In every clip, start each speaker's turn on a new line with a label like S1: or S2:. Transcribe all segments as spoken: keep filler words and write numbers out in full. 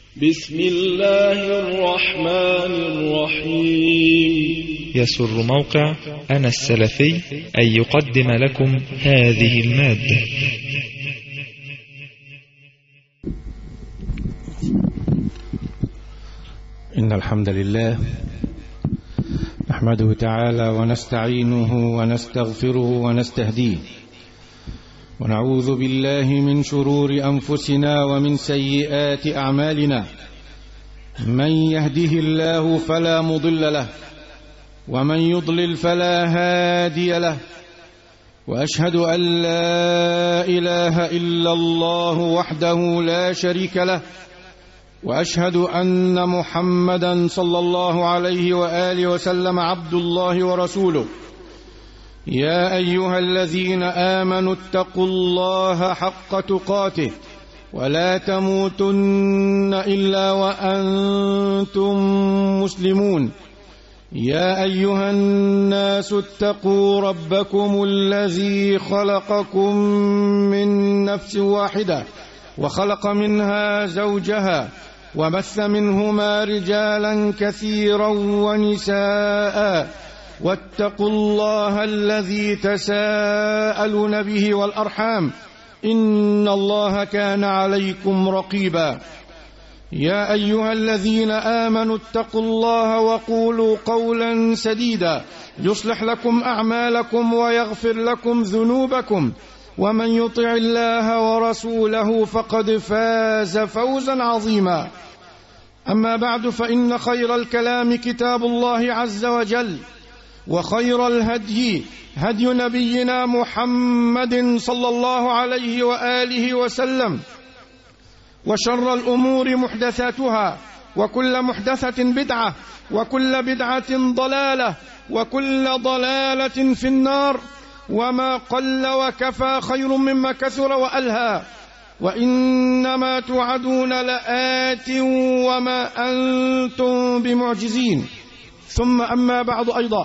S1: بسم الله الرحمن الرحيم.
S2: يسر موقع أنا السلفي أن يقدم لكم هذه المادة.
S3: إن الحمد لله نحمده تعالى ونستعينه ونستغفره ونستهديه، ونعوذ بالله من شرور أنفسنا ومن سيئات أعمالنا. من يهده الله فلا مضل له، ومن يضلل فلا هادي له، وأشهد أن لا إله إلا الله وحده لا شريك له، وأشهد أن محمدا صلى الله عليه وآله وسلم عبد الله ورسوله. يا أيها الذين آمنوا اتقوا الله حق تقاته ولا تموتن إلا وأنتم مسلمون. يا أيها الناس اتقوا ربكم الذي خلقكم من نفس واحدة وخلق منها زوجها وبث منهما رجالا كثيرا ونساء، واتقوا الله الذي تساءلون به والأرحام إن الله كان عليكم رقيبا. يا أيها الذين آمنوا اتقوا الله وقولوا قولا سديدا يصلح لكم أعمالكم ويغفر لكم ذنوبكم، ومن يطع الله ورسوله فقد فاز فوزا عظيما. أما بعد، فإن خير الكلام كتاب الله عز وجل، وخير الهدي هدي نبينا محمد صلى الله عليه وآله وسلم، وشر الأمور محدثاتها، وكل محدثة بدعة، وكل بدعة ضلالة، وكل ضلالة في النار. وما قل وكفى خير مما كثر وألهى، وإنما توعدون لآت وما أنتم بمعجزين. ثم أما بعد أيضا،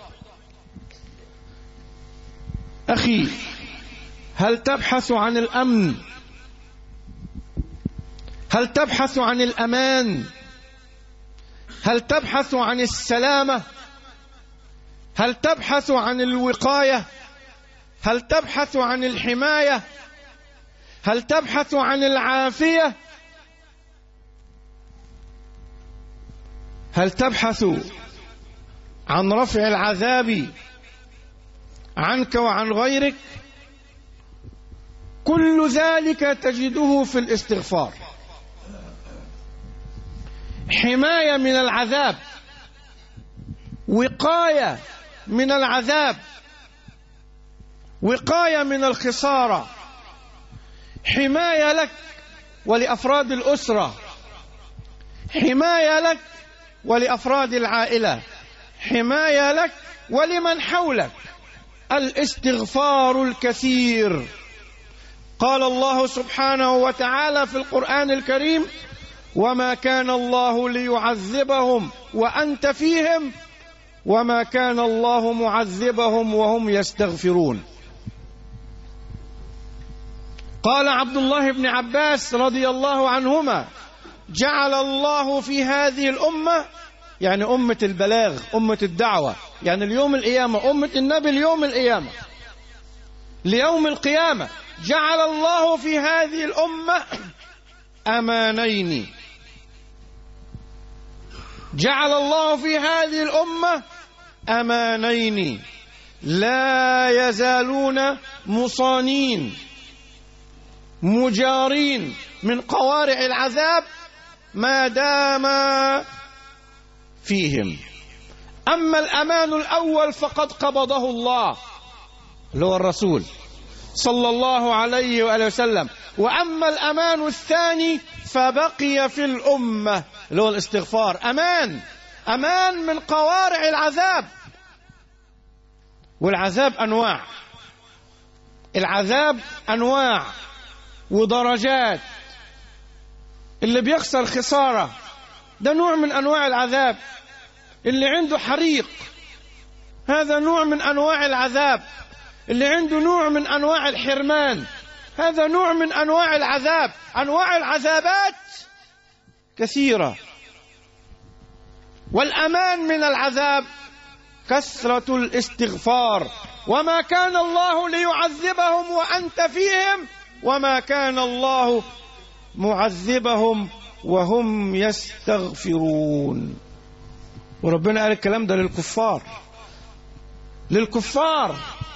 S3: أخي، هل تبحث عن الأمن؟ هل تبحث عن الأمان؟ هل تبحث عن السلامة؟ هل تبحث عن الوقاية؟ هل تبحث عن الحماية؟ هل تبحث عن العافية؟ هل تبحث عن رفع العذاب عنك وعن غيرك؟ كل ذلك تجده في الاستغفار. حماية من العذاب، وقاية من العذاب، وقاية من الخسارة، حماية لك ولأفراد الأسرة، حماية لك ولأفراد العائلة، حماية لك ولمن حولك. الاستغفار الكثير. قال الله سبحانه وتعالى في القرآن الكريم: وما كان الله ليعذبهم وأنت فيهم وما كان الله معذبهم وهم يستغفرون. قال عبد الله بن عباس رضي الله عنهما: جعل الله في هذه الأمة، يعني أمة البلاغ، أمة الدعوة، يعني اليوم القيامة، أمة النبي اليوم القيامة، ليوم القيامة، جعل الله في هذه الأمة أمانين. جعل الله في هذه الأمة أمانين لا يزالون مصانين مجارين من قوارع العذاب ما دام فيهم. أما الأمان الأول فقد قبضه الله، اللي هو الرسول صلى الله عليه وآله وسلم. وأما الأمان الثاني فبقي في الأمة، اللي هو الاستغفار. أمان أمان من قوارع العذاب. والعذاب أنواع، العذاب أنواع ودرجات. اللي بيخسر خسارة ده نوع من أنواع العذاب. اللي عنده حريق هذا نوع من أنواع العذاب. اللي عنده نوع من أنواع الحرمان هذا نوع من أنواع العذاب. أنواع العذابات كثيرة. والأمان من العذاب كثرة الاستغفار. وما كان الله ليعذبهم وأنت فيهم وما كان الله معذبهم وهم يستغفرون. وربنا قال الكلام ده للكفار، للكفار.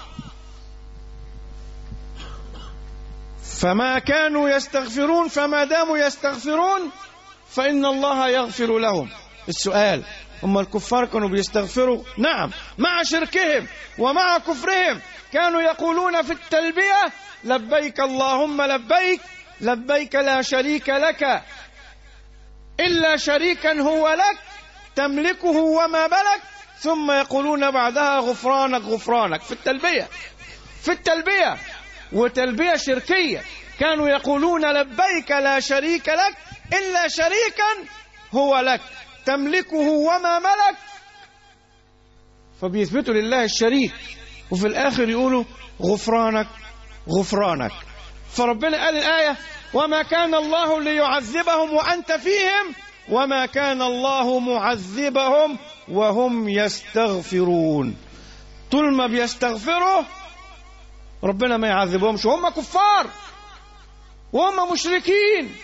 S3: فما كانوا يستغفرون، فما داموا يستغفرون فإن الله يغفر لهم. السؤال: هم الكفار كانوا بيستغفروا؟ نعم، مع شركهم ومع كفرهم كانوا يقولون في التلبية: لبيك اللهم لبيك، لبيك لا شريك لك إلا شريكا هو لك تملكه وما ملك، ثم يقولون بعدها غفرانك غفرانك. في التلبية، في التلبية وتلبية شركية كانوا يقولون: لبيك لا شريك لك إلا شريكا هو لك تملكه وما ملك. فبيثبتوا لله الشريك وفي الآخر يقولوا غفرانك غفرانك. فربنا قال الآية: وما كان الله ليعذبهم وأنت فيهم وما كان الله معذبهم وهم يستغفرون. طول ما بيستغفروا ربنا ما يعذبهمش، وهم كفار وهم مشركين،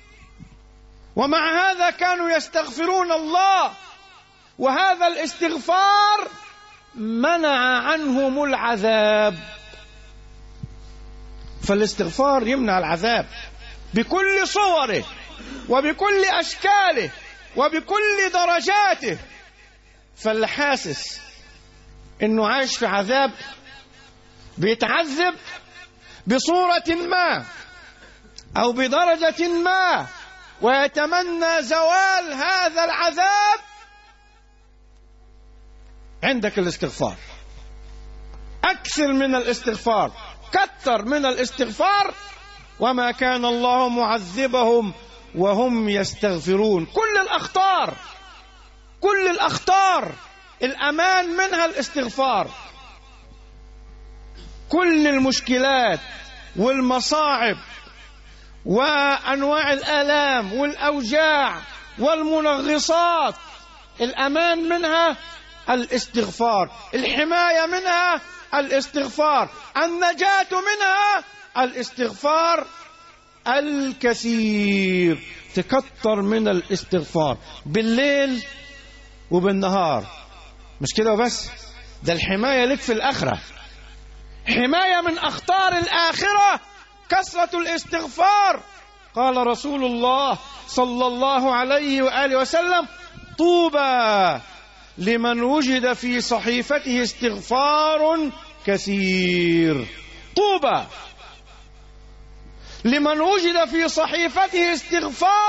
S3: ومع هذا كانوا يستغفرون الله. وهذا الاستغفار منع عنهم العذاب. فالاستغفار يمنع العذاب بكل صوره وبكل أشكاله وبكل درجاته. فاللي حاسس إنه عايش في عذاب، بيتعذب بصورة ما أو بدرجة ما ويتمنى زوال هذا العذاب، عندك الاستغفار. أكثر من الاستغفار، كثر من الاستغفار. وما كان الله معذبهم وهم يستغفرون. كل الأخطار، كل الأخطار الأمان منها الاستغفار. كل المشكلات والمصاعب وأنواع الآلام والأوجاع والمنغصات الأمان منها الاستغفار، الحماية منها الاستغفار، النجاة منها الاستغفار الكثير. تكتر من الاستغفار بالليل وبالنهار. مش كده وبس، ده الحماية لك في الآخرة، حماية من أخطار الآخرة كثرة الاستغفار. قال رسول الله صلى الله عليه وآله وسلم: طوبى لمن وجد في صحيفته استغفار كثير. طوبى لمن وجد في صحيفته استغفار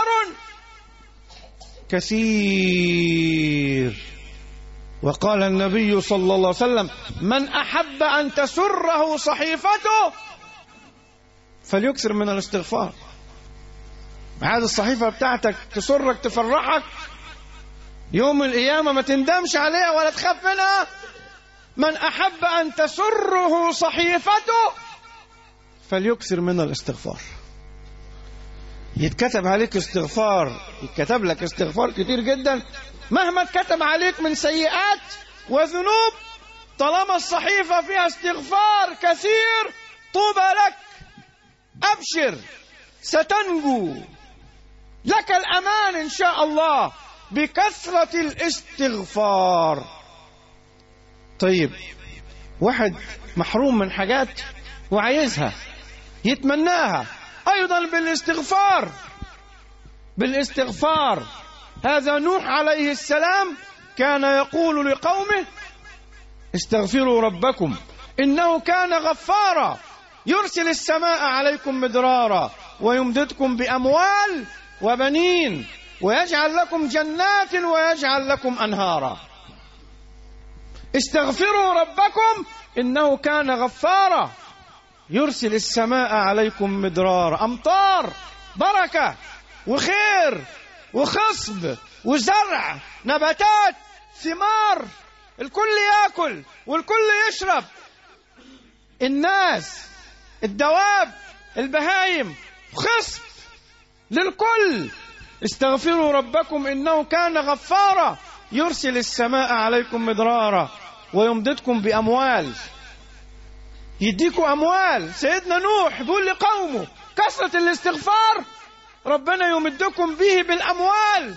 S3: كثير. وقال النبي صلى الله عليه وسلم: من أحب أن تسره صحيفته فليكثر من الاستغفار. هذه الصحيفة بتاعتك تسرك تفرحك يوم القيامة، ما تندمش عليها ولا تخاف منها. من أحب أن تسره صحيفته فليكثر من الاستغفار. يتكتب عليك استغفار، يتكتب لك استغفار كتير جدا مهما اتكتب عليك من سيئات وذنوب، طالما الصحيفة فيها استغفار كثير طوبى لك، أبشر ستنجو، لك الأمان إن شاء الله بكثرة الاستغفار. طيب، واحد محروم من حاجات وعايزها يتمناها أيضا بالاستغفار، بالاستغفار. هذا نوح عليه السلام كان يقول لقومه: استغفروا ربكم إنه كان غفارا يرسل السماء عليكم مدرارا ويمددكم بأموال وبنين ويجعل لكم جنات ويجعل لكم أنهارا. استغفروا ربكم إنه كان غفارا يرسل السماء عليكم مدرارا، أمطار بركة وخير وخصب وزرع، نباتات، ثمار، الكل يأكل والكل يشرب، الناس، الدواب، البهايم، خصب للكل. استغفروا ربكم إنه كان غفارا يرسل السماء عليكم مدرارا ويمددكم بأموال. يديكم أموال. سيدنا نوح بيقول لقومه كثرة الاستغفار ربنا يمدكم به بالأموال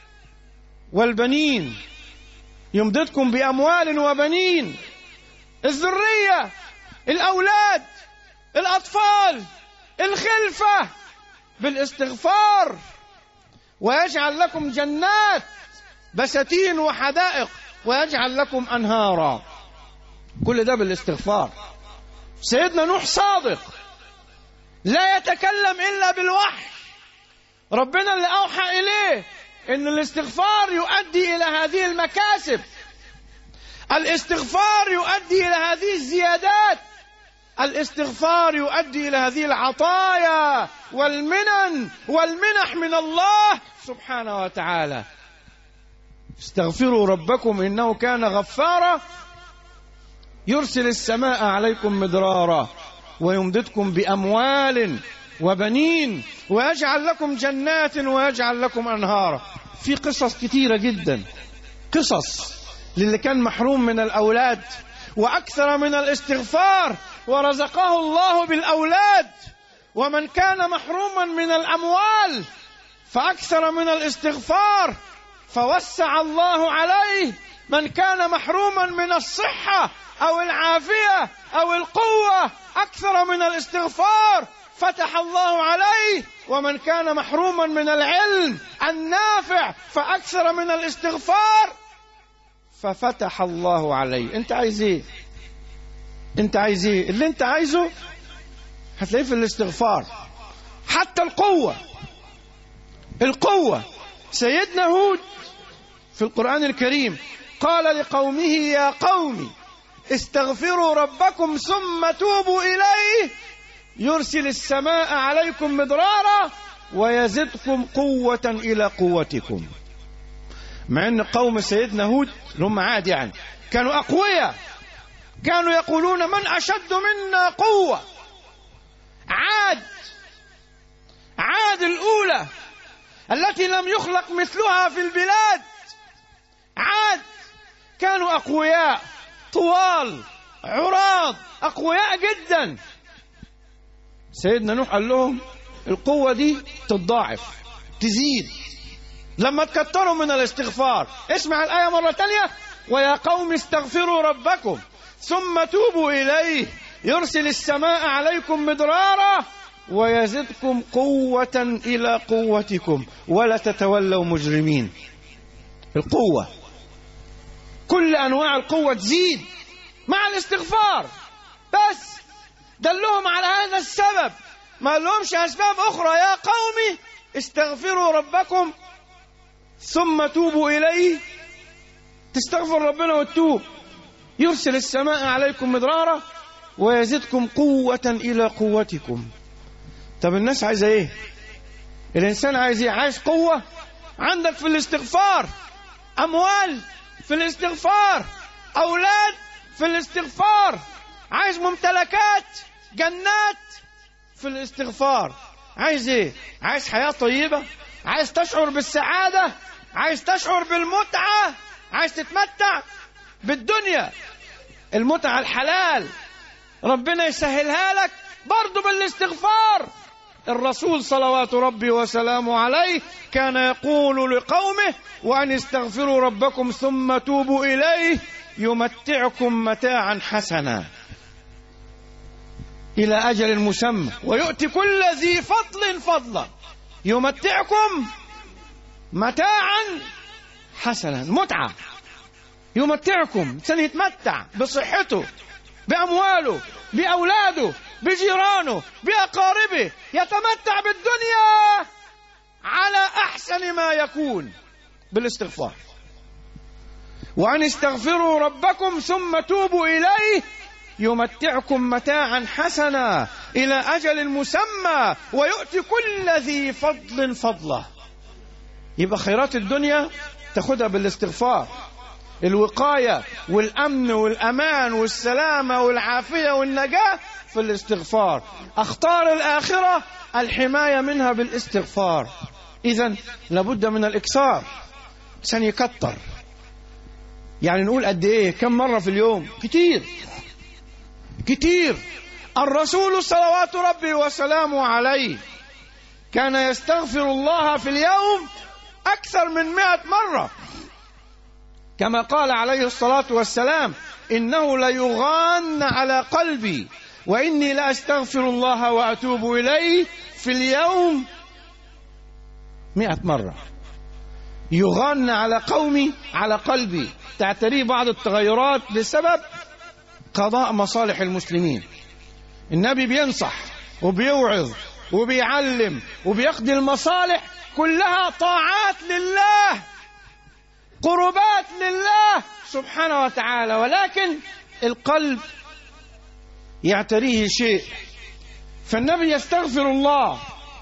S3: والبنين. يمددكم بأموال وبنين، الذرية، الأولاد، الأطفال، الخلفة، بالاستغفار. ويجعل لكم جنات بساتين وحدائق ويجعل لكم أنهارا. كل ده بالاستغفار. سيدنا نوح صادق لا يتكلم إلا بالوحي. ربنا اللي أوحى إليه إن الاستغفار يؤدي إلى هذه المكاسب، الاستغفار يؤدي إلى هذه الزيادات، الاستغفار يؤدي إلى هذه العطايا والمنن والمنح من الله سبحانه وتعالى. استغفروا ربكم إنه كان غفارا يرسل السماء عليكم مدرارا ويمددكم بأموال وبنين ويجعل لكم جنات ويجعل لكم أنهارا. في قصص كتيرة جدا، قصص للي كان محروم من الأولاد وأكثر من الاستغفار ورزقه الله بالأولاد، ومن كان محروما من الأموال فأكثر من الاستغفار فوسع الله عليه. من كان محروما من الصحة أو العافية أو القوة أكثر من الاستغفار فتح الله عليه. ومن كان محروما من العلم النافع فأكثر من الاستغفار ففتح الله عليه. انت عايز ايه؟ انت عايز ايه؟ اللي انت عايزه هتلاقيه في الاستغفار. حتى القوة، القوة. سيدنا هود في القرآن الكريم قال لقومه يا قوم استغفروا ربكم ثم توبوا إليه يرسل السماء عليكم مدرارا ويزدكم قوة إلى قوتكم. مع أن قوم سيدنا هود هم عاد يعني كانوا أقوياء، كانوا يقولون من أشد منا قوة. عاد عاد الأولى التي لم يخلق مثلها في البلاد، عاد كانوا أقوياء طوال عراض أقوياء جدا. سيدنا نوح قال لهم القوة دي تتضاعف تزيد لما تكتروا من الاستغفار. اسمع الآية مرة تانية: ويا قوم استغفروا ربكم ثم توبوا إليه يرسل السماء عليكم مدرارا ويزدكم قوة إلى قوتكم ولا تتولوا مجرمين. القوة، كل أنواع القوة تزيد مع الاستغفار، بس دلهم على هذا السبب، ما لهمش أسباب أخرى. يا قوم استغفروا ربكم ثم توبوا إليه، تستغفر ربنا وتتوب يرسل السماء عليكم مدرارا ويزدكم قوة إلى قوتكم. طب الناس عايزة ايه؟ الإنسان عايز ايه؟ عايز قوة، عندك في الاستغفار أموال، في الاستغفار أولاد، في الاستغفار عايز ممتلكات، جنات، في الاستغفار. عايز ايه؟ عايز حياة طيبة، عايز تشعر بالسعادة، عايز تشعر بالمتعة، عايز تتمتع بالدنيا، المتعة الحلال ربنا يسهلها لك برضو بالاستغفار. الرسول صلوات ربي وسلامه عليه كان يقول لقومه: وأن استغفروا ربكم ثم توبوا إليه يمتعكم متاعا حسنا إلى أجل مسمى ويؤتي كل ذي فضل فضلا. يمتعكم متاعا حسنا، متعة، يمتعكم. إنسان يتمتع بصحته، بأمواله، بأولاده، بجيرانه، بأقاربه، يتمتع بالدنيا على أحسن ما يكون بالاستغفار. وأن استغفروا ربكم ثم توبوا إليه يمتعكم متاعا حسنا إلى أجل مسمى ويؤتي كل ذي فضل فضله. يبقى خيرات الدنيا تاخدها بالاستغفار، الوقاية والأمن والأمان والسلامة والعافية والنجاة في الاستغفار. أخطار الآخرة الحماية منها بالاستغفار. إذن لابد من الإكثار، عشان يكتر. يعني نقول قد إيه؟ كم مرة في اليوم؟ كتير كتير. الرسول صلوات ربي وسلامه عليه كان يستغفر الله في اليوم أكثر من مئة مرة، كما قال عليه الصلاة والسلام: إنه ليغان على قلبي وإني لأستغفر الله وأتوب إليه في اليوم مئة مرة. يغان على قومي، على قلبي، تعتريه بعض التغيرات بسبب قضاء مصالح المسلمين. النبي بينصح وبيوعظ وبيعلم وبيقضي المصالح، كلها طاعات لله، قربات لله سبحانه وتعالى، ولكن القلب يعتريه شيء، فالنبي يستغفر الله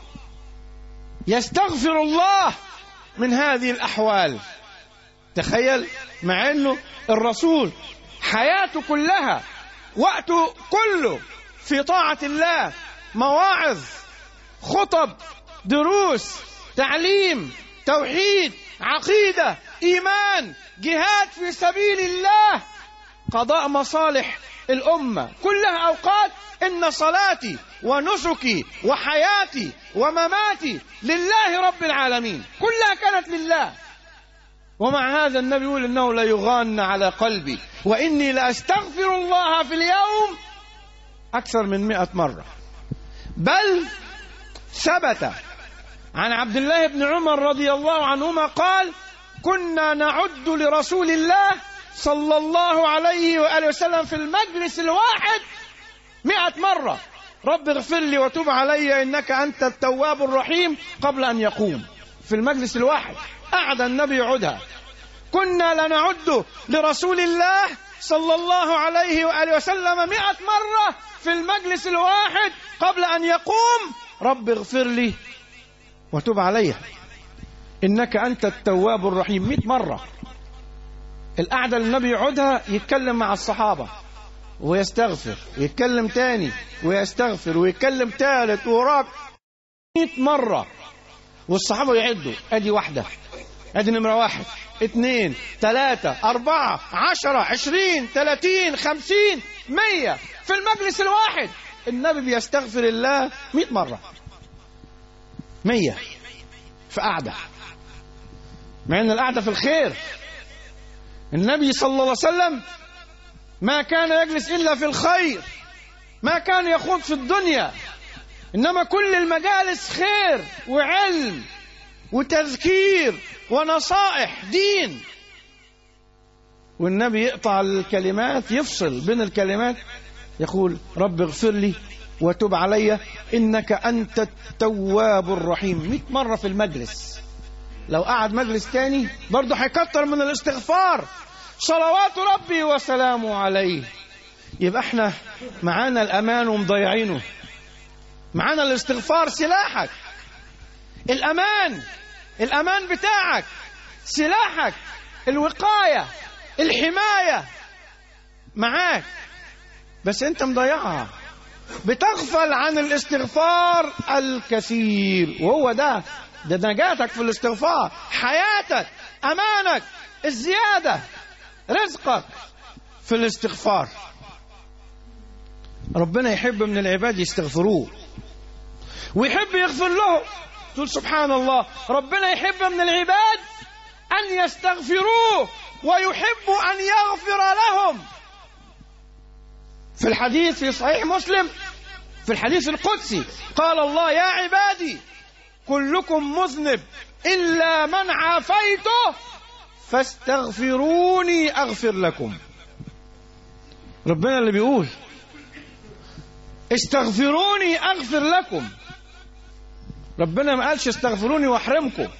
S3: يستغفر الله من هذه الأحوال. تخيل، مع أنه الرسول حياته كلها، وقته كله في طاعة الله، مواعظ، خطب، دروس، تعليم، توحيد، عقيدة، إيمان، جهاد في سبيل الله، قضاء مصالح الأمة، كلها أوقات إن صلاتي ونسكي وحياتي ومماتي لله رب العالمين، كلها كانت لله. ومع هذا النبي يقول إنه لا يغان على قلبي وإني لأستغفر الله في اليوم أكثر من مئة مرة. بل ثبت عن عبد الله بن عمر رضي الله عنهما قال: كنا نعد لرسول الله صلى الله عليه وآله وسلم في المجلس الواحد مئة مرة: رب اغفر لي وتوب علي إنك أنت التواب الرحيم، قبل أن يقوم. في المجلس الواحد قعد النبي يعدها. كنا لنعد لرسول الله صلى الله عليه وآله وسلم مئة مرة في المجلس الواحد قبل أن يقوم: رب اغفر لي وتوب علي إنك أنت التواب الرحيم. مئة مرة القعدة اللي النبي يقعدها يتكلم مع الصحابة ويستغفر، ويتكلم تاني ويستغفر، ويتكلم ثالث ورابع، مئة مرة. والصحابة يعدوا: ادي واحدة، ادي نمرة واحد، اثنين، ثلاثة، أربعة، عشرة، عشرين، ثلاثين، خمسين، مية. في المجلس الواحد النبي بيستغفر الله مئة مرة، مية في قعدة، مع ان القعدة في الخير. النبي صلى الله عليه وسلم ما كان يجلس إلا في الخير، ما كان يخوض في الدنيا، إنما كل المجالس خير وعلم وتذكير ونصائح دين. والنبي يقطع الكلمات، يفصل بين الكلمات، يقول: رب اغفر لي وتب علي إنك أنت التواب الرحيم. مئة مرة في المجلس. لو قعد مجلس تاني برضه هيكتر من الاستغفار صلوات ربي وسلامه عليه. يبقى احنا معانا الأمان ومضيعينه. معانا الاستغفار سلاحك، الأمان الأمان بتاعك، سلاحك، الوقاية، الحماية معاك، بس انت مضيعها، بتغفل عن الاستغفار الكثير. وهو ده ده نجاتك في الاستغفار، حياتك، أمانك، الزيادة، رزقك في الاستغفار. ربنا يحب من العباد يستغفروه ويحب يغفر له. تقول سبحان الله، ربنا يحب من العباد أن يستغفروه ويحب أن يغفر لهم. في الحديث في صحيح مسلم، في الحديث القدسي، قال الله: يا عبادي كلكم مذنب إلا من عافيته فاستغفروني أغفر لكم. ربنا اللي بيقول استغفروني أغفر لكم. ربنا ما قالش استغفروني واحرمكم،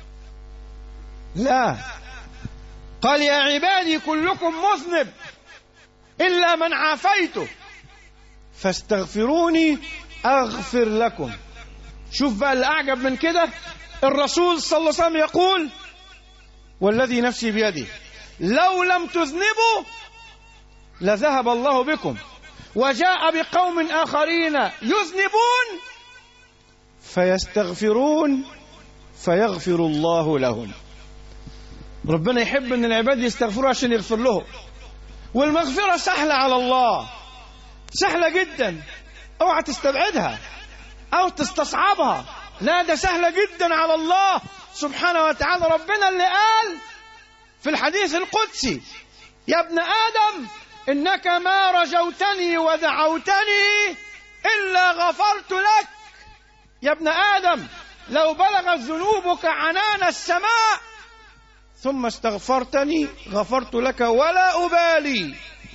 S3: لا، قال: يا عبادي كلكم مذنب إلا من عافيته فاستغفروني أغفر لكم. شوف بقى الأعجب من كده، الرسول صلى الله عليه وسلم يقول: والذي نفسي بيده لو لم تذنبوا لذهب الله بكم وجاء بقوم آخرين يذنبون فيستغفرون فيغفر الله لهم. ربنا يحب ان العباد يستغفروا عشان يغفر لهم. والمغفرة سهلة على الله، سهلة جدا، اوعى تستبعدها او تستصعبها، لا ده سهلة جدا على الله سبحانه وتعالى. ربنا اللي قال في الحديث القدسي: يا ابن آدم إنك ما رجوتني ودعوتني إلا غفرت لك. يا ابن آدم لو بلغت ذنوبك عنان السماء ثم استغفرتني غفرت لك ولا أبالي.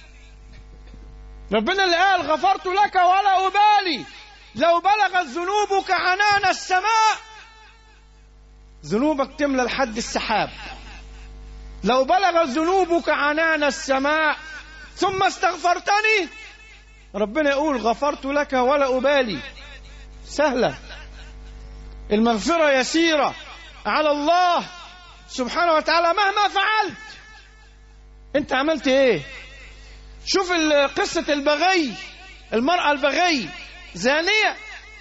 S3: ربنا اللي قال غفرت لك ولا أبالي. لو بلغت ذنوبك عنان السماء، ذنوبك تملى لحد السحاب، لو بلغت ذنوبك عنان السماء ثم استغفرتني، ربنا يقول غفرت لك ولا أبالي. سهلة، المغفرة يسيرة على الله سبحانه وتعالى مهما فعلت. انت عملت ايه؟ شوف قصة البغي، المرأة البغي زانية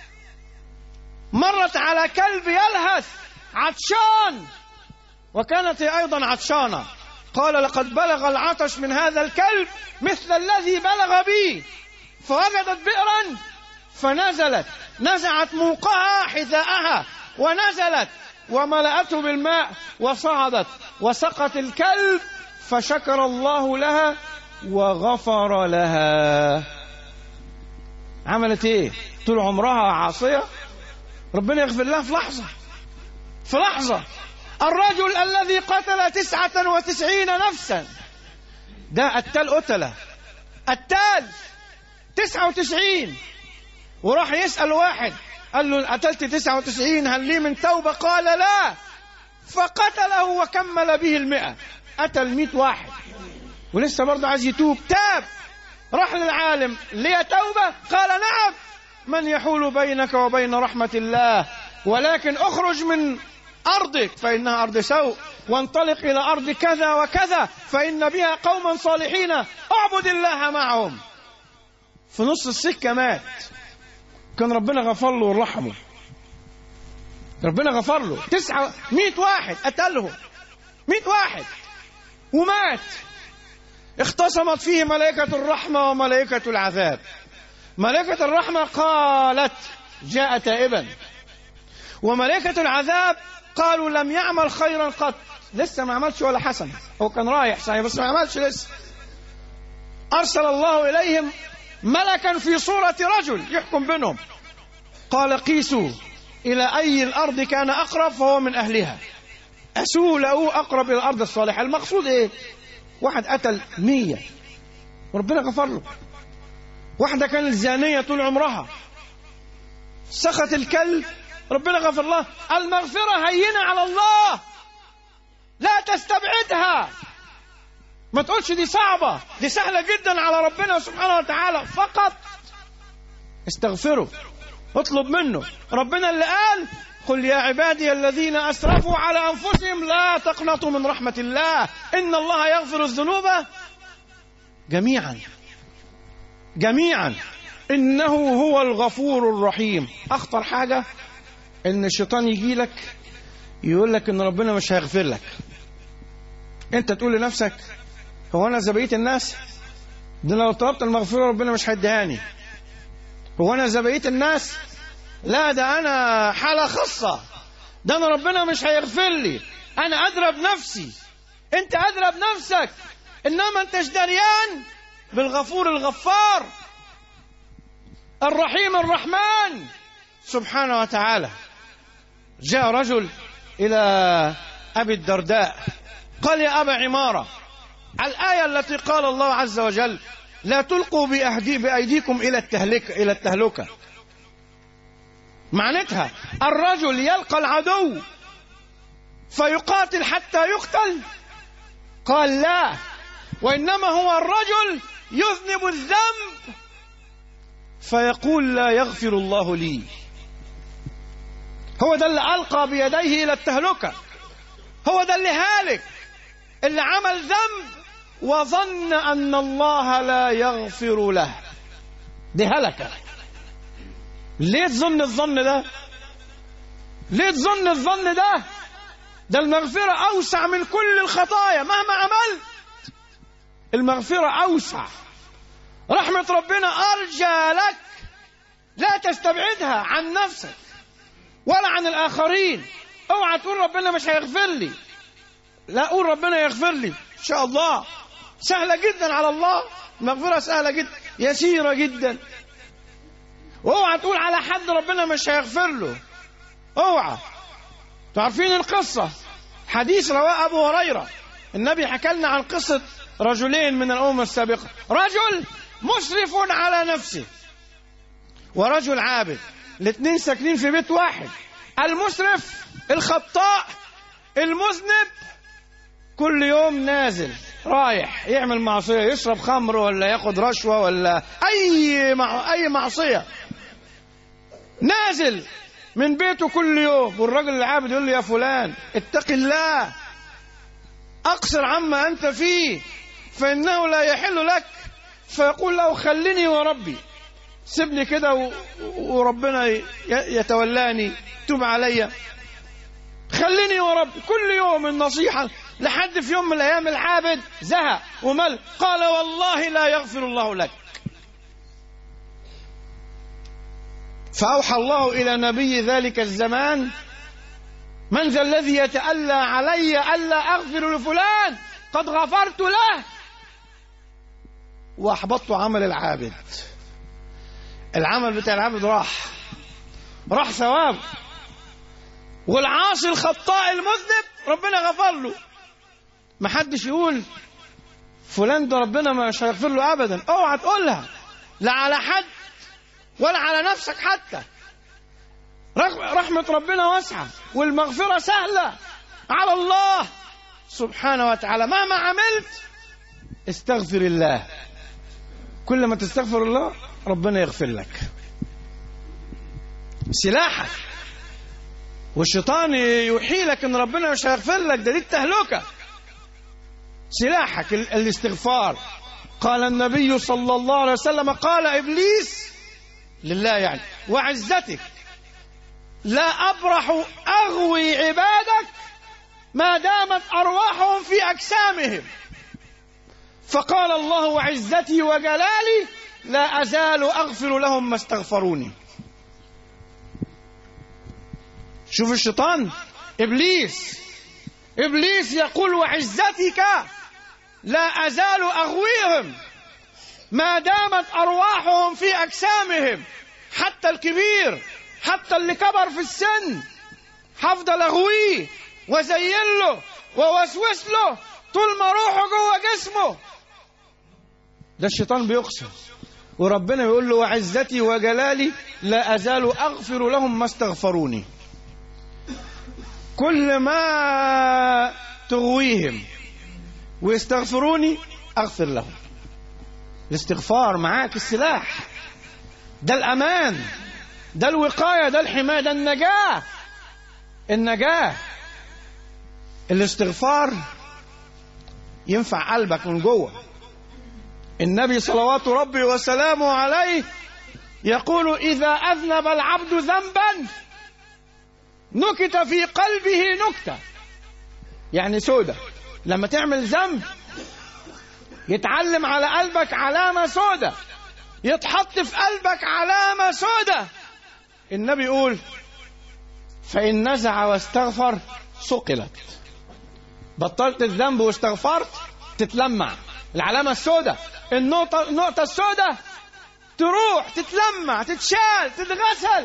S3: مرت على كلب يلهث عطشان، وكانت أيضا عطشانة. قال لقد بلغ العطش من هذا الكلب مثل الذي بلغ بي، فوجدت بئرا فنزلت، نزعت موقها حذاءها ونزلت وملأته بالماء وصعدت وسقت الكلب، فشكر الله لها وغفر لها. عملت ايه؟ طول عمرها عاصية، ربنا يغفر لها في لحظة، في لحظة. الرجل الذي قتل تسعة وتسعين نفسا، ده قتال قتلة، قتال تسعة وتسعين، وراح يسأل واحد قال له قتلت تسعة وتسعين هل لي من توبة؟ قال لا، فقتله وكمل به المئة، قتل مئة واحد ولسه برضه عايز يتوب. تاب، راح للعالم: لي توبة؟ قال نعم. من يحول بينك وبين رحمة الله؟ ولكن اخرج من أرضك فإنها أرض سوء، وانطلق إلى أرض كذا وكذا فإن بها قوما صالحين اعبد الله معهم. في نص السكة مات، كان ربنا غفر له ورحمه. ربنا غفر له. تسعة مئة واحد قتلهم، مئة واحد ومات. اختصمت فيه ملائكة الرحمة وملائكة العذاب. ملائكة الرحمة قالت جاء تائبا، وملائكة العذاب قالوا لم يعمل خيرا قط، لسه ما عملش ولا حسنة، هو كان رايح صحيح بس ما عملش لسه. أرسل الله إليهم ملكا في صورة رجل يحكم بينهم، قال قيسوا إلى أي الأرض كان أقرب فهو من أهلها، أسوه لقوه أقرب إلى الأرض الصالحة. المقصود إيه؟ واحد قتل مية وربنا غفر له. واحدة كانت زانية طول عمرها، سخط الكلب، ربنا غفر الله. المغفرة هينة على الله، لا تستبعدها، ما تقولش دي صعبة، دي سهلة جدا على ربنا سبحانه وتعالى. فقط استغفروا، اطلب منه. ربنا اللي قال قل يا عبادي الذين أسرفوا على أنفسهم لا تقنطوا من رحمة الله إن الله يغفر الذنوب جميعا جميعا إنه هو الغفور الرحيم. أخطر حاجة إن الشيطان يجي لك يقول لك إن ربنا مش هيغفر لك، أنت تقول لنفسك هو أنا زي بقية الناس؟ ده لو طلبت المغفرة ربنا مش هيديهاني. هو أنا زي بقية الناس؟ لا، ده أنا حالة خاصة، ده أنا ربنا مش هيغفر لي، أنا أدرى بنفسي. أنت أدرى بنفسك، إنما أنت دريان بالغفور الغفار الرحيم الرحمن سبحانه وتعالى. جاء رجل إلى أبي الدرداء قال يا أبا عمارة، الآية التي قال الله عز وجل لا تلقوا بأيديكم إلى التهلكة إلى التهلكة، معناتها الرجل يلقى العدو فيقاتل حتى يقتل؟ قال لا، وإنما هو الرجل يذنب الذنب فيقول لا يغفر الله لي. هو ده اللي ألقى بيديه إلى التهلكة، هو ده اللي هالك، اللي عمل ذنب وظن أن الله لا يغفر له، دي هلكة. ليه تظن الظن ده؟ ليه تظن الظن ده؟ ده المغفرة أوسع من كل الخطايا مهما عملت. المغفرة أوسع. رحمة ربنا أرجى لك، لا تستبعدها عن نفسك ولا عن الآخرين. اوعى تقول ربنا مش هيغفر لي، لا، قول ربنا يغفر لي إن شاء الله. سهلة جدا على الله، المغفرة سهلة جدا، يسيرة جدا. واوعى تقول على حد ربنا مش هيغفر له، اوعى. تعرفين القصة، حديث رواه أبو هريرة، النبي حكى لنا عن قصة رجلين من الأمم السابقة، رجل مسرف على نفسه ورجل عابد، الاثنين ساكنين في بيت واحد. المسرف الخطاء المذنب كل يوم نازل رايح يعمل معصية، يشرب خمر ولا ياخد رشوة ولا أي مع... أي معصية، نازل من بيته كل يوم. والرجل العابد يقول له يا فلان اتق الله، أقصر عما أنت فيه فإنه لا يحل لك. فيقول له خليني وربي، سيبني كده و... وربنا يتولاني، توب عليا، خليني وربي. كل يوم النصيحة، لحد في يوم من الأيام العابد زهق ومل، قال والله لا يغفر الله لك. فأوحى الله إلى نبي ذلك الزمان من ذا الذي يتألى علي ألا أغفر لفلان قد غفرت له. وأحبطت عمل العابد، العمل بتاع العابد راح راح ثواب. والعاصي الخطاء المذنب ربنا غفر له. ما حدش يقول فلان ده ربنا مش هيغفر له أبدا، اوعى تقولها، لا على حد ولا على نفسك حتى. رحمة ربنا واسعة والمغفرة سهلة على الله سبحانه وتعالى. مهما عملت استغفر الله، كل ما تستغفر الله ربنا يغفر لك. سلاحك، والشيطان يوحي لك ان ربنا مش هيغفر لك، ده دي التهلكة. سلاحك الاستغفار. قال النبي صلى الله عليه وسلم، قال إبليس لله يعني وعزتك لا أبرح أغوي عبادك ما دامت أرواحهم في أجسامهم. فقال الله وعزتي وجلالي لا أزال أغفر لهم ما استغفروني. شوف الشيطان، إبليس إبليس يقول وعزتك لا أزال أغويهم ما دامت أرواحهم في أجسامهم. حتى الكبير، حتى اللي كبر في السن، هفضل أغويه وزين له ووسوس له طول ما روحه جوه جسمه. ده الشيطان بيقسم، وربنا بيقول له وعزتي وجلالي لا أزال أغفر لهم ما استغفروني. كل ما تغويهم ويستغفروني أغفر لهم. الاستغفار معاك السلاح، ده الأمان، ده الوقاية، ده الحماية، ده النجاة. النجاة الاستغفار ينفع قلبك من جوه. النبي صلوات ربي وسلامه عليه يقول إذا أذنب العبد ذنبا نكت في قلبه نكتة، يعني سودة. لما تعمل ذنب يتعلم على قلبك علامة سودة، يتحط في قلبك علامة سودة. النبي يقول فإن نزع واستغفر صقلت. بطلت الذنب واستغفرت تتلمع العلامة السودة، النقطة النقطة السودة تروح تتلمع، تتشال، تتغسل.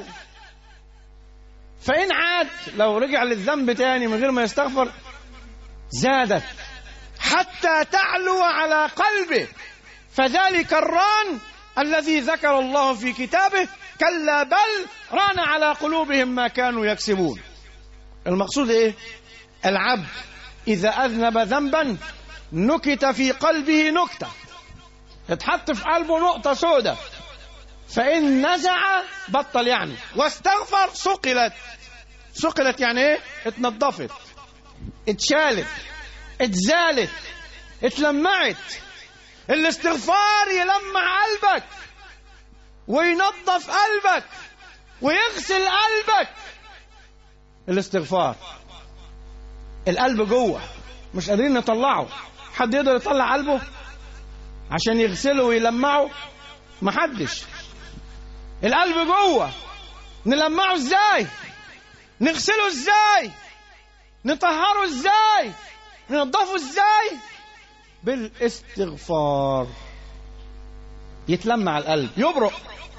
S3: فإن عاد، لو رجع للذنب تاني من غير ما يستغفر، زادت حتى تعلو على قلبه. فذلك الران الذي ذكر الله في كتابه كلا بل ران على قلوبهم ما كانوا يكسبون. المقصود ايه؟ العبد إذا أذنب ذنبا نكت في قلبه نكتة، اتحط في قلبه نقطة سودة. فإن نزع بطل يعني، واستغفر صقلت. صقلت يعني ايه؟ اتنضفت، اتشالت، اتزالت، اتلمعت. الاستغفار يلمع قلبك وينظف قلبك ويغسل قلبك. الاستغفار. القلب جوه مش قادرين نطلعه. حد يقدر يطلع قلبه عشان يغسله ويلمعه؟ محدش. القلب جوه، نلمعه ازاي؟ نغسله ازاي؟ نطهره ازاي؟ ننضفه ازاي؟ بالاستغفار. يتلمع القلب، يبرق،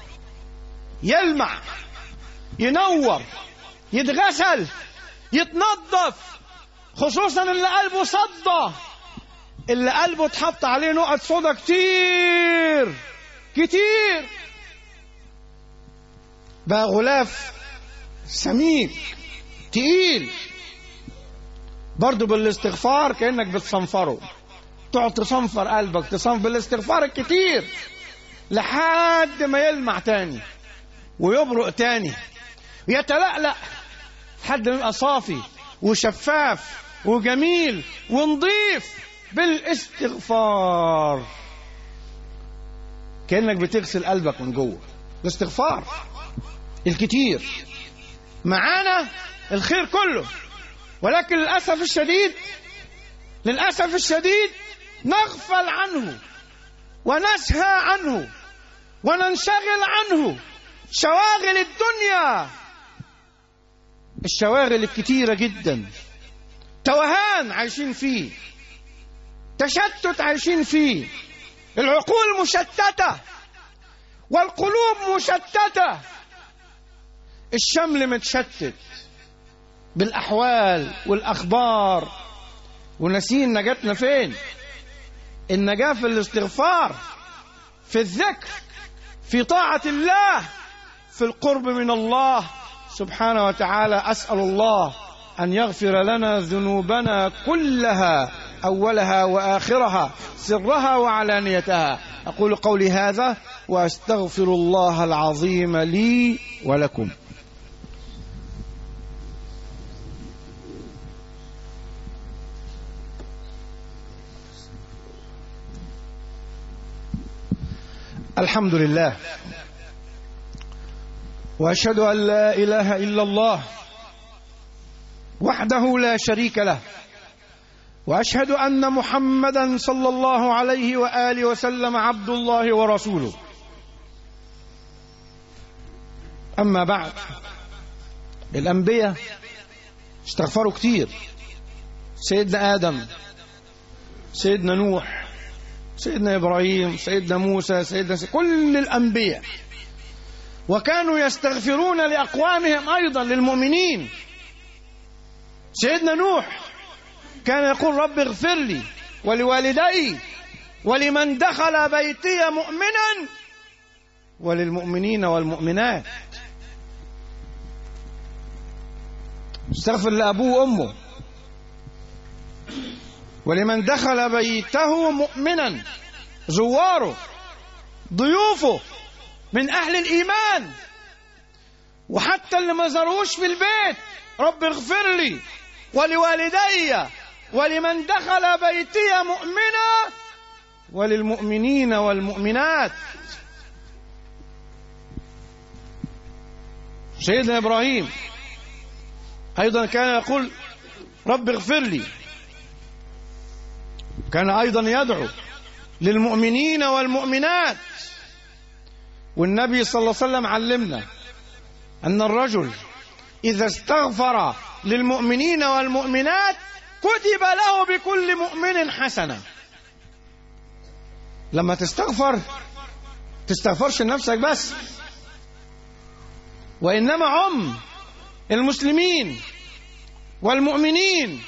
S3: يلمع، ينور، يتغسل، يتنظف. خصوصا اللي قلبه صدى، اللي قلبه اتحط عليه نقط صدى كتير كتير، بقى غلاف سميك تقيل. برضو بالاستغفار كأنك بتصنفره، تقعد تصنفر قلبك، تصنفر بالاستغفار الكتير لحد ما يلمع تاني ويبرق تاني ويتلألأ لحد ما يبقى صافي وشفاف وجميل ونضيف. بالاستغفار كأنك بتغسل قلبك من جوه. الاستغفار الكتير معانا الخير كله، ولكن للأسف الشديد للأسف الشديد نغفل عنه ونسهى عنه وننشغل عنه. شواغل الدنيا، الشواغل الكتيرة جدا، توهان عايشين فيه، تشتت عايشين فيه، العقول مشتتة والقلوب مشتتة، الشمل متشتت بالأحوال والأخبار، ونسين نجاتنا فين؟ النجاة في الاستغفار، في الذكر، في طاعة الله، في القرب من الله سبحانه وتعالى. أسأل الله أن يغفر لنا ذنوبنا كلها، أولها وآخرها، سرها وعلانيتها. أقول قولي هذا وأستغفر الله العظيم لي ولكم. الحمد لله، وأشهد أن لا إله إلا الله وحده لا شريك له، وأشهد أن محمدا صلى الله عليه وآله وسلم عبد الله ورسوله. أما بعد، الأنبياء استغفروا كتير. سيدنا آدم، سيدنا نوح، سيدنا إبراهيم، سيدنا موسى، سيدنا سيدنا كل الأنبياء، وكانوا يستغفرون لأقوامهم أيضا، للمؤمنين. سيدنا نوح كان يقول رب اغفر لي ولوالدي ولمن دخل بيتي مؤمنا وللمؤمنين والمؤمنات. استغفر لأبوه وأمه ولمن دخل بيته مؤمنا، زواره، ضيوفه من أهل الإيمان، وحتى اللي ما زاروش في البيت رب اغفر لي ولوالدي ولمن دخل بيتي مؤمنا وللمؤمنين والمؤمنات. سيدنا إبراهيم أيضا كان يقول رب اغفر لي، كان أيضا يدعو للمؤمنين والمؤمنات. والنبي صلى الله عليه وسلم علمنا أن الرجل إذا استغفر للمؤمنين والمؤمنات كتب له بكل مؤمن حسنة. لما تستغفر تستغفرش لنفسك بس، وإنما عم المسلمين والمؤمنين.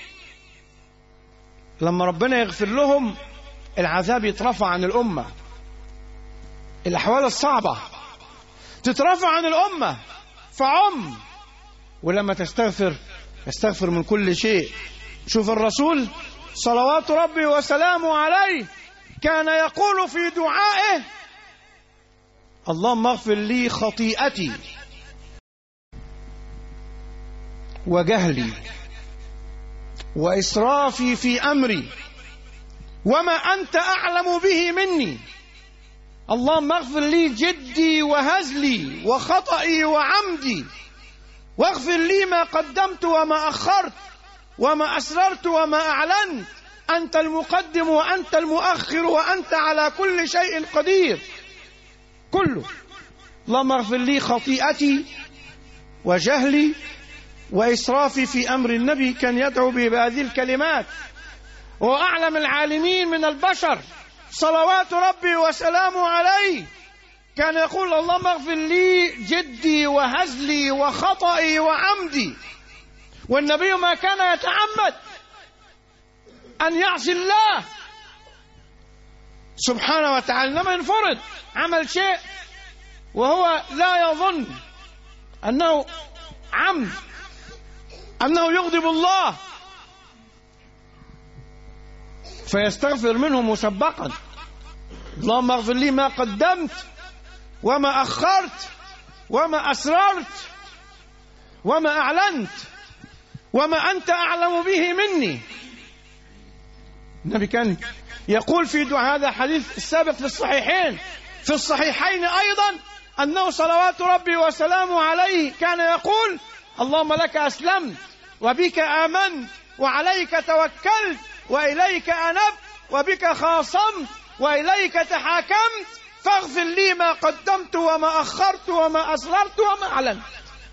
S3: لما ربنا يغفر لهم العذاب يترفع عن الأمة، الأحوال الصعبة تترفع عن الأمة فعم. ولما تستغفر تستغفر من كل شيء. شوف الرسول صلوات ربي وسلامه عليه كان يقول في دعائه اللهم اغفر لي خطيئتي وجهلي وإسرافي في أمري وما أنت أعلم به مني. اللهم اغفر لي جدي وهزلي وخطئي وعمدي واغفر لي ما قدمت وما أخرت وما أسررت وما أعلنت، أنت المقدم وأنت المؤخر وأنت على كل شيء قدير كله. اللهم اغفر لي خطيئتي وجهلي وإسرافي في أمر. النبي كان يدعو بهذه الكلمات، وأعلم العالمين من البشر صلوات ربي وسلامه عليه كان يقول اللهم اغفر لي جدي وهزلي وخطئي وعمدي. والنبي ما كان يتعمد أن يعصي الله سبحانه وتعالى، إنما ينفرد عمل شيء وهو لا يظن أنه عمد، أنه يغضب الله، فيستغفر منه مسبقا. اللهم اغفر لي ما قدمت وما أخرت وما أسررت وما أعلنت وما أنت أعلم به مني. النبي كان يقول في دعاء، هذا حديث السابق في الصحيحين، في الصحيحين أيضا أنه صلوات ربي وسلامه عليه كان يقول اللهم لك أسلمت وبك آمنت وعليك توكلت وإليك أنبت وبك خاصمت وإليك تحاكمت فاغفر لي ما قدمت وما أخرت وما أسررت وما أعلنت،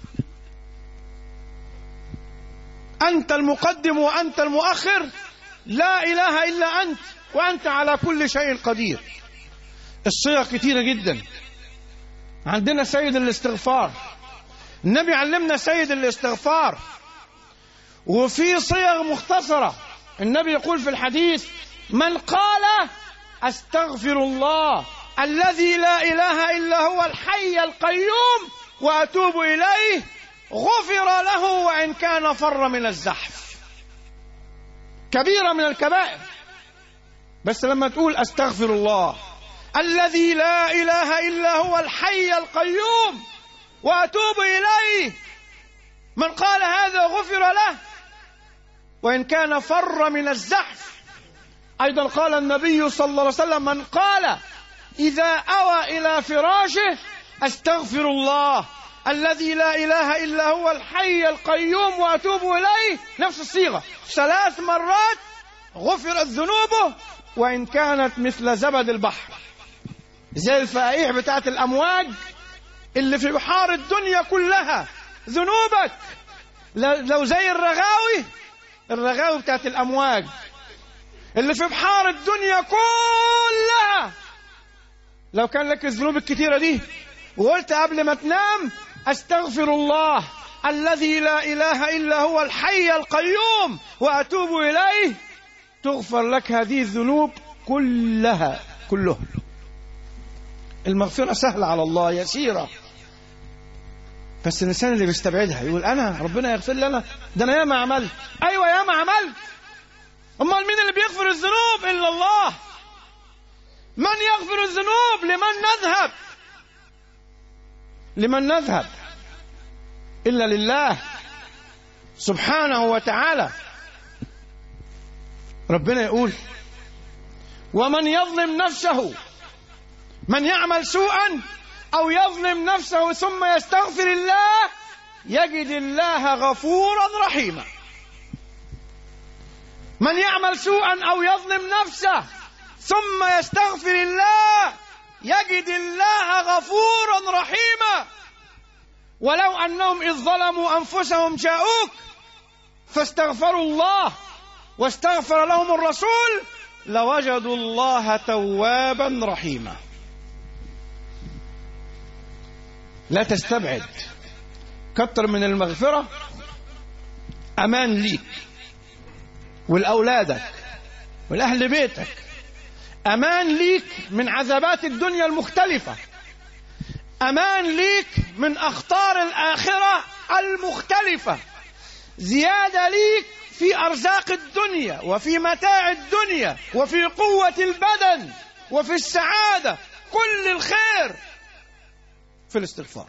S3: أنت المقدم وأنت المؤخر، لا إله إلا أنت وأنت على كل شيء قدير. الصيغ كثيرة جدا. عندنا سيد الاستغفار، النبي علمنا سيد الاستغفار، وفي صيغ مختصرة. النبي يقول في الحديث من قال أستغفر الله الذي لا إله إلا هو الحي القيوم وأتوب إليه غفر له وإن كان فر من الزحف. كبيرة من الكبائر، بس لما تقول أستغفر الله الذي لا إله إلا هو الحي القيوم وأتوب إليه، من قال هذا غفر له وإن كان فر من الزحف. أيضا قال النبي صلى الله عليه وسلم من قال إذا أوى إلى فراشه أستغفر الله الذي لا إله إلا هو الحي القيوم وأتوب إليه، نفس الصيغة ثلاث مرات، غفرت ذنوبه وإن كانت مثل زبد البحر، زي الفقائح بتاعت الأمواج اللي في بحار الدنيا كلها. ذنوبك لو زي الرغاوي، الرغاوي بتاعت الأمواج اللي في بحار الدنيا كلها، لو كان لك الذنوب الكتيرة دي وقلت قبل ما تنام أستغفر الله الذي لا إله إلا هو الحي القيوم وأتوب إليه، تغفر لك هذه الذنوب كلها كلها. المغفرة سهلة على الله، يسيرة، بس الإنسان اللي بيستبعدها يقول أنا ربنا يغفر لي أنا، ده أنا ياما عملت. أيوة ياما عملت، أمال مين اللي بيغفر الذنوب إلا الله؟ من يغفر الذنوب؟ لمن نذهب؟ لمن نذهب إلا لله سبحانه وتعالى. ربنا يقول ومن يظلم نفسه، من يعمل سوءا أو يظلم نفسه ثم يستغفر الله يجد الله غفورا رحيما. من يعمل سوءا أو يظلم نفسه ثم يستغفر الله يجد الله غفورا رحيما. ولو أنهم إذ ظلموا أنفسهم جاءوك فاستغفروا الله واستغفر لهم الرسول لوجدوا الله توابا رحيما. لا تستبعد، كتر من المغفرة، أمان ليك ولأولادك ولأهل بيتك، أمان ليك من عذابات الدنيا المختلفة، أمان ليك من أخطار الآخرة المختلفة، زيادة ليك في أرزاق الدنيا وفي متاع الدنيا وفي قوة البدن وفي السعادة. كل الخير في الاستغفار.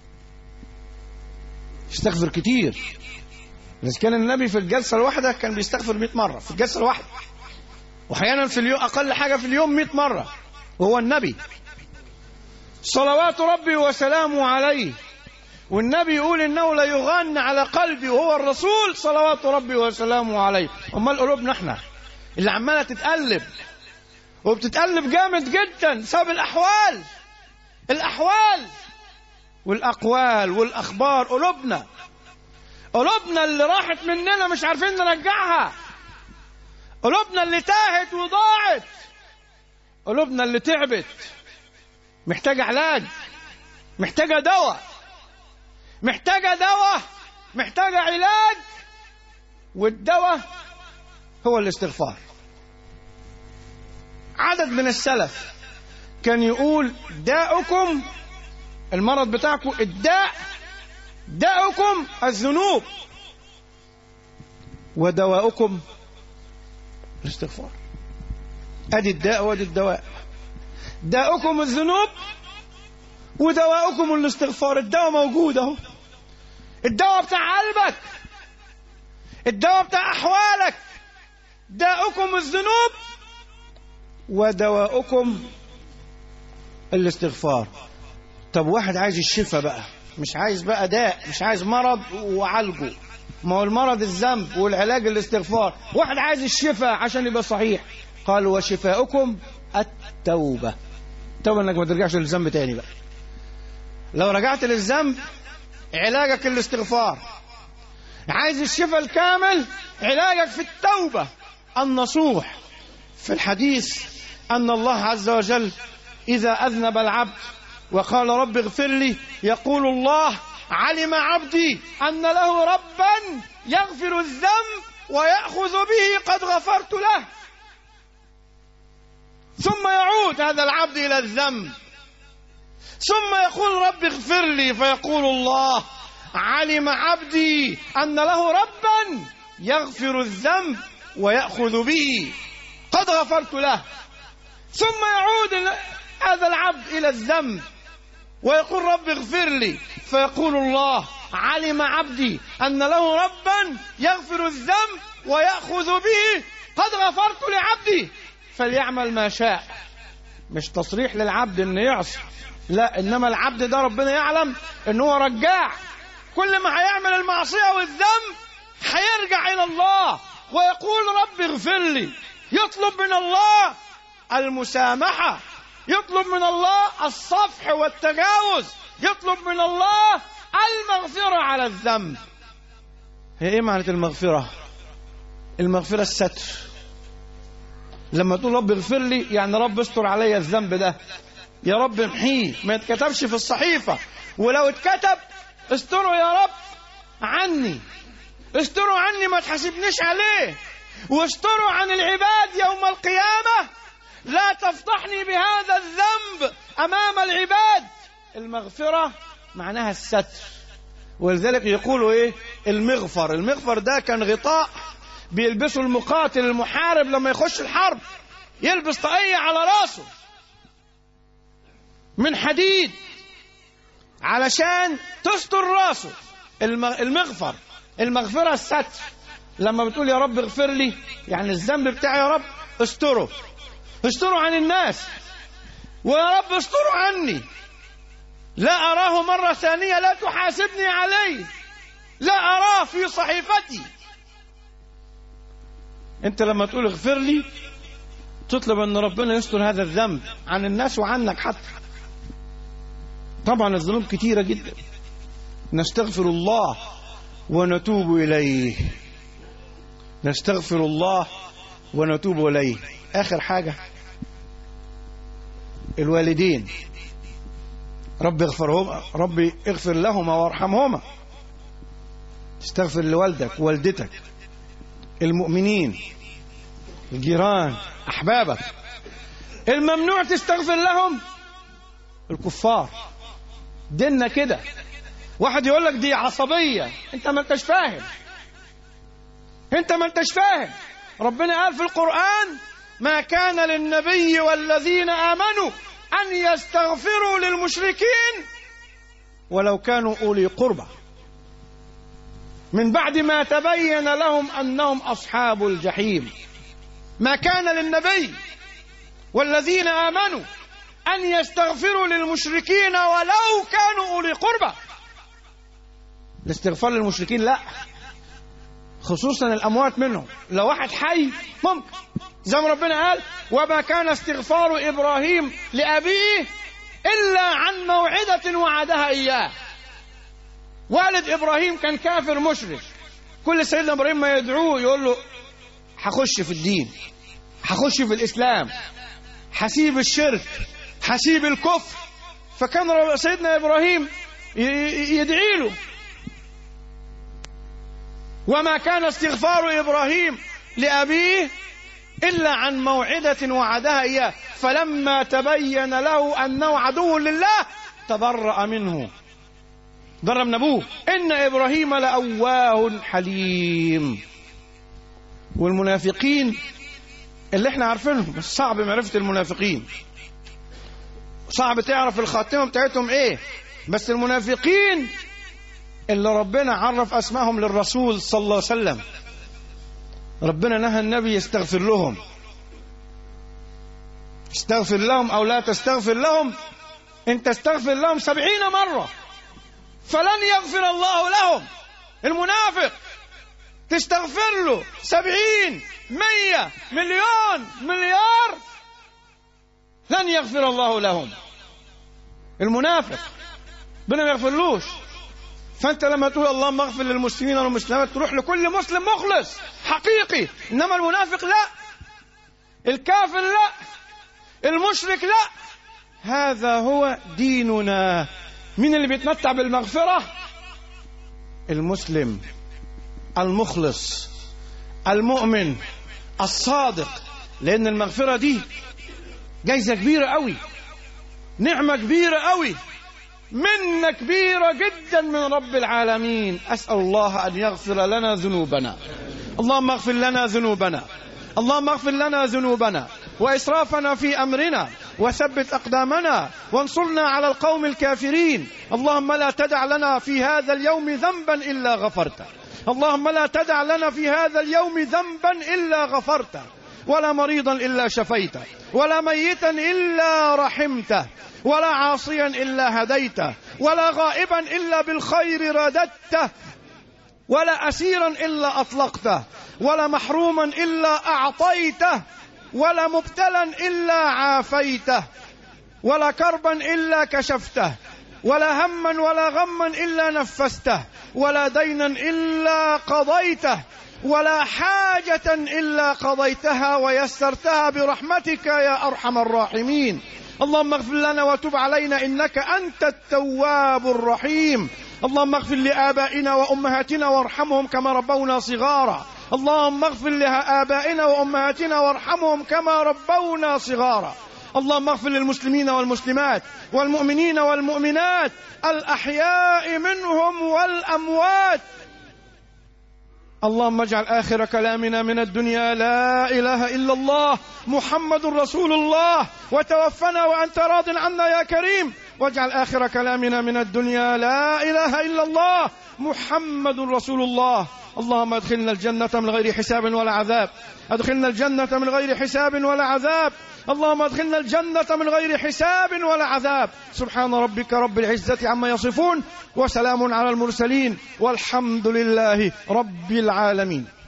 S3: استغفر كتير. إذا كان النبي في الجلسة الواحدة كان بيستغفر مئة مرة في الجلسة الواحدة، وأحيانا في اليوم أقل حاجة في اليوم مئة مرة، وهو النبي صلوات ربي وسلامه عليه. والنبي يقول إنه لا يغن على قلبي وهو الرسول صلوات ربي وسلامه عليه. أمال قلوبنا احنا اللي عمالة تتقلب وبتتقلب جامد جدا بسبب الأحوال الأحوال والأقوال والأخبار. قلوبنا قلوبنا اللي راحت مننا مش عارفين نرجعها، قلوبنا اللي تاهت وضاعت، قلوبنا اللي تعبت، محتاجة علاج، محتاجة دواء، محتاجة دواء، محتاجة علاج. والدواء هو الاستغفار. عدد من السلف كان يقول داؤكم، المرض بتاعكم الداء، داؤكم الذنوب ودواؤكم الاستغفار. ادي الداء وادي الدواء. داؤكم الذنوب ودواؤكم الاستغفار. الدواء موجود اهو، الدواء بتاع قلبك، الدواء بتاع احوالك. داؤكم الذنوب ودواؤكم الاستغفار. طب واحد عايز الشفاء بقى، مش عايز بقى داء، مش عايز مرض وعالجه، ما هو المرض الذنب والعلاج الاستغفار. واحد عايز الشفاء عشان يبقى صحيح، قال وشفاؤكم التوبة. التوبة انك ما ترجعش للذنب تاني بقى. لو رجعت للذنب علاجك الاستغفار. عايز الشفاء الكامل علاجك في التوبة النصوح. في الحديث أن الله عز وجل إذا أذنب العبد وقال رب اغفر لي، يقول الله علم عبدي أن له ربا يغفر الذنب ويأخذ به قد غفرت له. ثم يعود هذا العبد إلى الذنب، ثم يقول رب اغفر لي، فيقول الله علم عبدي أن له ربا يغفر الذنب ويأخذ به قد غفرت له. ثم يعود هذا العبد إلى الذنب ويقول رب اغفر لي، فيقول الله علم عبدي أن له ربا يغفر الذنب ويأخذ به قد غفرت لعبدي فليعمل ما شاء. مش تصريح للعبد أن يعصي، لا، إنما العبد ده ربنا يعلم أنه رجاع، كل ما هيعمل المعصية والذنب هيرجع إلى الله ويقول رب اغفر لي. يطلب من الله المسامحة، يطلب من الله الصفح والتجاوز، يطلب من الله المغفرة على الذنب. هي ايه معنى المغفرة؟ المغفرة الستر. لما تقول رب اغفر لي يعني رب استر علي الذنب ده، يا رب امحيه، ما يتكتبش في الصحيفة، ولو اتكتب استروا يا رب عني، استروا عني ما تحاسبنيش عليه، واستروا عن العباد يوم القيامة، لا تفضحني بهذا الذنب أمام العباد. المغفرة معناها الستر. ولذلك يقولوا ايه المغفر. المغفر ده كان غطاء بيلبسه المقاتل المحارب لما يخش الحرب، يلبس طاقية على راسه من حديد علشان تستر راسه. المغفر، المغفرة الستر. لما بتقول يا رب اغفر لي يعني الذنب بتاعي يا رب استره، استروا عن الناس، ويا رب استروا عني، لا أراه مرة ثانية، لا تحاسبني عليه، لا أراه في صحيفتي. أنت لما تقول اغفر لي تطلب أن ربنا يستر هذا الذنب عن الناس وعنك حتى. طبعا الذنوب كتيرة جدا، نستغفر الله ونتوب إليه، نستغفر الله ونتوب إليه. آخر حاجة الوالدين، رب اغفرهما، ربي اغفر لهما وارحمهما. تستغفر لوالدك ووالدتك، المؤمنين، الجيران، أحبابك. الممنوع تستغفر لهم الكفار. ديننا كده. واحد يقول لك دي عصبية، انت ما انتش فاهم، انت ما انتش فاهم. ربنا قال في القرآن ما كان للنبي والذين آمنوا أن يستغفروا للمشركين ولو كانوا أولي قربى من بعد ما تبين لهم أنهم أصحاب الجحيم. ما كان للنبي والذين آمنوا أن يستغفروا للمشركين ولو كانوا أولي قربى. الاستغفار للمشركين لا، خصوصا الأموات منهم. لو واحد حي ممكن، زي ما ربنا قال وما كان استغفار إبراهيم لأبيه إلا عن موعدة وعدها إياه. والد إبراهيم كان كافر مشرك، كل سيدنا إبراهيم ما يدعوه يقول له هخش في الدين، هخش في الإسلام، هسيب الشرك، هسيب الكفر. فكان سيدنا إبراهيم يدعي له. وما كان استغفار إبراهيم لأبيه إلا عن موعدة وعدها إياه فلما تبين له أنه عدو لله تبرأ منه، برأ من أبوه. إن إبراهيم لأواه حليم. والمنافقين اللي احنا عارفينهم، بس صعب معرفة المنافقين، صعب تعرف الخاتمة بتاعتهم ايه، بس المنافقين اللي ربنا عرف اسمائهم للرسول صلى الله عليه وسلم، ربنا نهى النبي يستغفر لهم. استغفر لهم او لا تستغفر لهم، انت استغفر لهم سبعين مرة فلن يغفر الله لهم. المنافق تستغفر له سبعين مية مليون مليار لن يغفر الله لهم. المنافق ربنا ما يغفرلوش. فانت لما تقول اللهم اغفر للمسلمين والمسلمات تروح لكل مسلم مخلص حقيقي، انما المنافق لا، الكافر لا، المشرك لا. هذا هو ديننا. مين اللي بيتمتع بالمغفرة؟ المسلم المخلص المؤمن الصادق، لأن المغفرة دي جايزة كبيرة قوي، نعمة كبيرة قوي، منة كبيرة جدا من رب العالمين. أسأل الله أن يغفر لنا ذنوبنا. اللهم اغفر لنا ذنوبنا، اللهم اغفر لنا ذنوبنا وإسرافنا في أمرنا وثبت أقدامنا وانصرنا على القوم الكافرين. اللهم لا تدع لنا في هذا اليوم ذنبا إلا غفرته، اللهم لا تدع لنا في هذا اليوم ذنبا إلا غفرته، ولا مريضا إلا شفيته، ولا ميتا إلا رحمته، ولا عاصيا إلا هديته، ولا غائبا إلا بالخير رددته، ولا أسيرا إلا أطلقته، ولا محروما إلا أعطيته، ولا مبتلا إلا عافيته، ولا كربا إلا كشفته، ولا هما ولا غما إلا نفسته، ولا دينا إلا قضيته، ولا حاجة إلا قضيتها ويسرتها برحمتك يا أرحم الراحمين. اللهم اغفر لنا وتب علينا إنك أنت التواب الرحيم. اللهم اغفر لآبائنا وأمهاتنا وارحمهم كما ربونا صغارا. اللهم اغفر لآبائنا وأمهاتنا وارحمهم كما ربونا صغارا. اللهم اغفر للمسلمين والمسلمات والمؤمنين والمؤمنات الأحياء منهم والأموات. اللهم اجعل آخر كلامنا من الدنيا لا إله إلا الله محمد رسول الله، وتوفنا وأنت راض عنا يا كريم. واجعل آخر كلامنا من الدنيا لا إله إلا الله محمد رسول الله. اللهم ادخلنا الجنة من غير حساب ولا عذاب، ادخلنا الجنة من غير حساب ولا عذاب، اللهم ادخلنا الجنة من غير حساب ولا عذاب. سبحان ربك رب العزة عما يصفون، وسلام على المرسلين، والحمد لله رب العالمين.